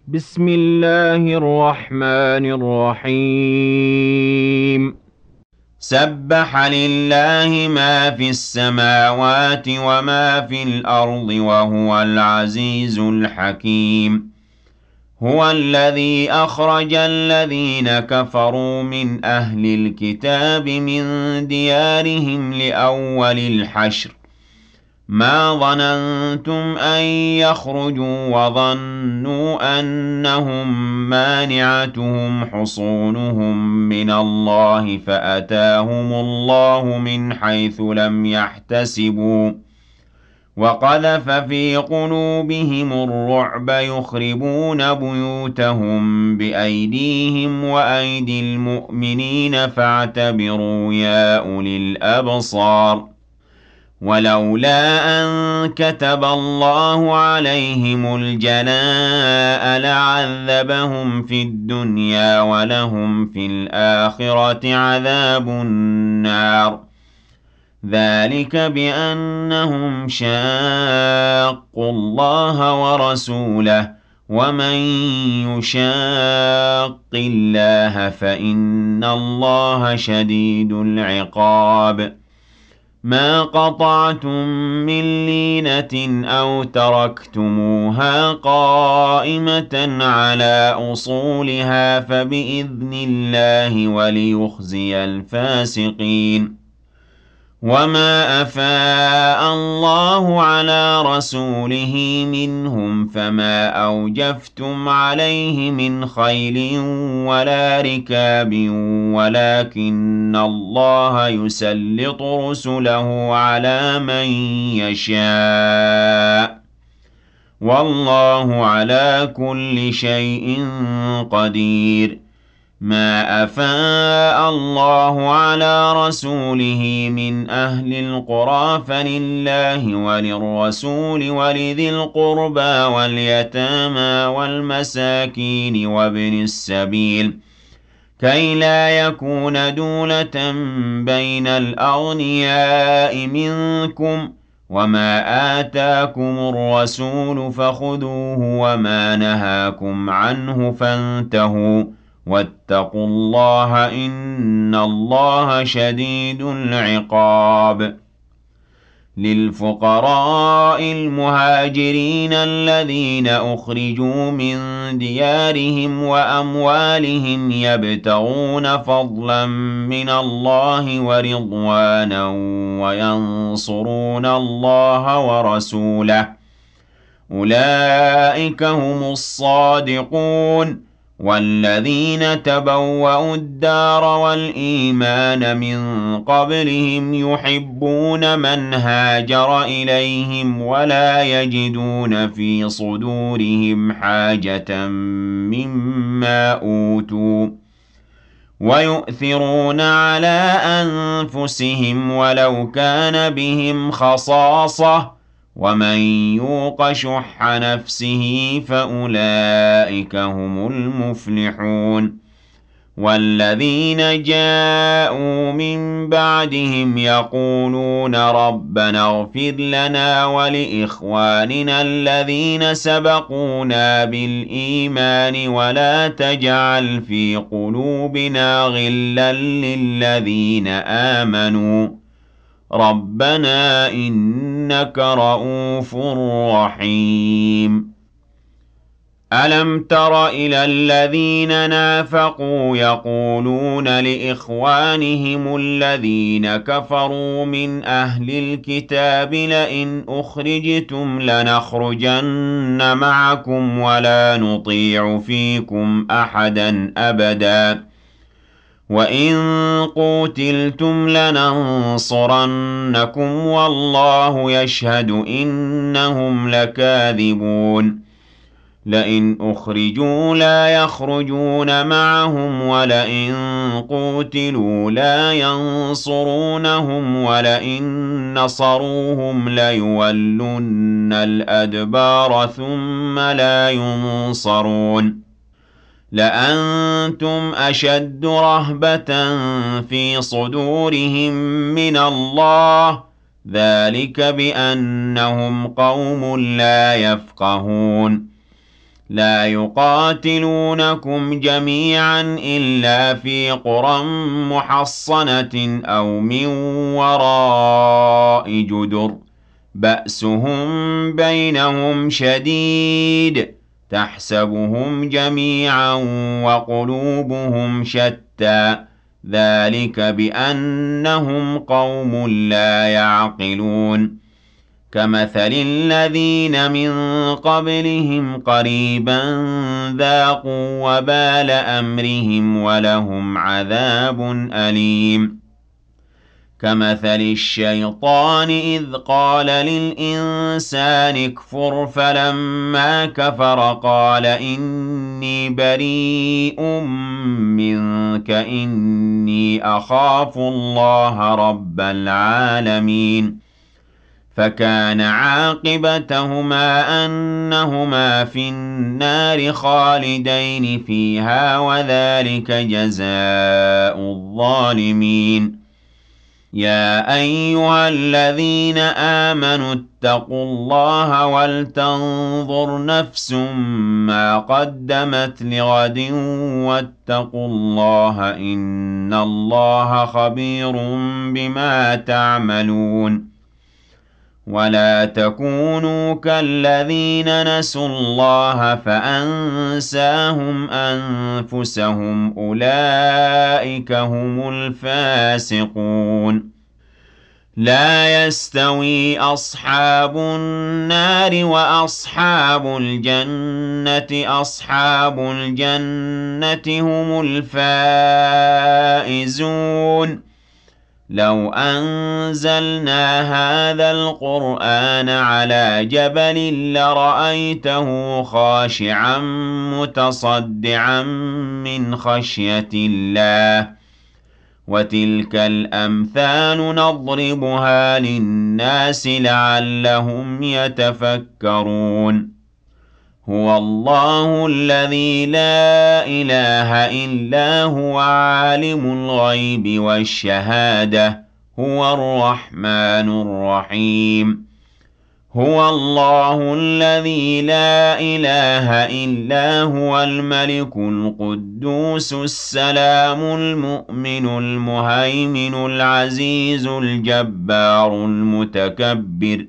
بسم الله الرحمن الرحيم. سبح لله ما في السماوات وما في الأرض وهو العزيز الحكيم. هو الذي أخرج الذين كفروا من أهل الكتاب من ديارهم لأول الحشر ما ظننتم أن يخرجوا وظنوا أنهم مانعتهم حصونهم من الله فأتاهم الله من حيث لم يحتسبوا وقذف في قلوبهم الرعب يخربون بيوتهم بأيديهم وأيدي المؤمنين فاعتبروا يا أولي الأبصار. ولولا أن كتب الله عليهم الجلاء لعذبهم في الدنيا ولهم في الآخرة عذاب النار. ذلك بأنهم شاقوا الله ورسوله ومن يشاق الله فإن الله شديد العقاب. ما قطعتم من لينة أو تركتموها قائمة على أصولها فبإذن الله وليخزي الفاسقين. وما أفاء الله على رسوله منهم فما أوجفتم عليه من خيل ولا ركاب ولكن الله يسلط رسله على من يشاء والله على كل شيء قدير. ما أفاء الله على رسوله من أهل القرى فلله وللرسول ولذي القربى واليتامى والمساكين وابن السبيل كي لا يكون دولة بين الأغنياء منكم. وما آتاكم الرسول فخذوه وما نهاكم عنه فانتهوا واتقوا الله إن الله شديد العقاب. للفقراء المهاجرين الذين أخرجوا من ديارهم وأموالهم يبتغون فضلا من الله ورضوانا وينصرون الله ورسوله أولئك هم الصادقون. والذين تبوأوا الدار والإيمان من قبلهم يحبون من هاجر إليهم ولا يجدون في صدورهم حاجة مما أوتوا ويؤثرون على أنفسهم ولو كان بهم خصاصة ومن يوق شح نفسه فأولئك هم المفلحون. والذين جاءوا من بعدهم يقولون ربنا اغفر لنا ولإخواننا الذين سبقونا بالإيمان ولا تجعل في قلوبنا غلا للذين آمنوا ربنا إنك رؤوف رحيم. ألم تر إلى الذين نافقوا يقولون لإخوانهم الذين كفروا من أهل الكتاب لئن أخرجتم لنخرجن معكم ولا نطيع فيكم أحدا أبدا وإن قوتلتم لننصرنكم والله يشهد إنهم لكاذبون. لئن أخرجوا لا يخرجون معهم ولئن قوتلوا لا ينصرونهم ولئن نصروهم ليولن الأدبار ثم لا ينصرون. لأنتم أشد رهبة في صدورهم من الله ذلك بأنهم قوم لا يفقهون. لا يقاتلونكم جميعا إلا في قرى محصنة أو من وراء جدر بأسهم بينهم شديد تحسبهم جميعا وقلوبهم شتى ذلك بأنهم قوم لا يعقلون كمثل الذين من قبلهم قريبا ذاقوا وبال أمرهم ولهم عذاب أليم كمثل الشيطان إذ قال للإنسان اكفر فلما كفر قال إني بريء منك إني أخاف الله رب العالمين فكان عاقبتهما أنهما في النار خالدين فيها وذلك جزاء الظالمين يا أيها الذين آمنوا اتقوا الله ولتنظر نفس ما قدمت لغد واتقوا الله إن الله خبير بما تعملون ولا تكونوا كالذين نسوا الله فأنساهم أنفسهم أولئك هم الفاسقون لا يستوي أصحاب النار وأصحاب الجنة أصحاب الجنة هم الفائزون لو أنزلنا هذا القرآن على جبل لرأيته خاشعا متصدعا من خشية الله وتلك الأمثال نضربها للناس لعلهم يتفكرون هو الله الذي لا إله إلا هو عالم الغيب والشهادة هو الرحمن الرحيم هو الله الذي لا إله إلا هو الملك القدوس السلام المؤمن المهيمن العزيز الجبار المتكبر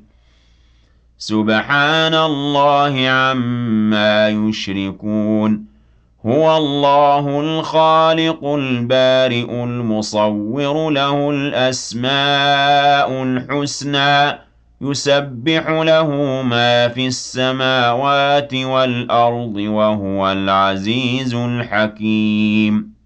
سبحان الله عما يشركون هو الله الخالق البارئ المصور له الأسماء الحسنى يسبح له ما في السماوات والأرض وهو العزيز الحكيم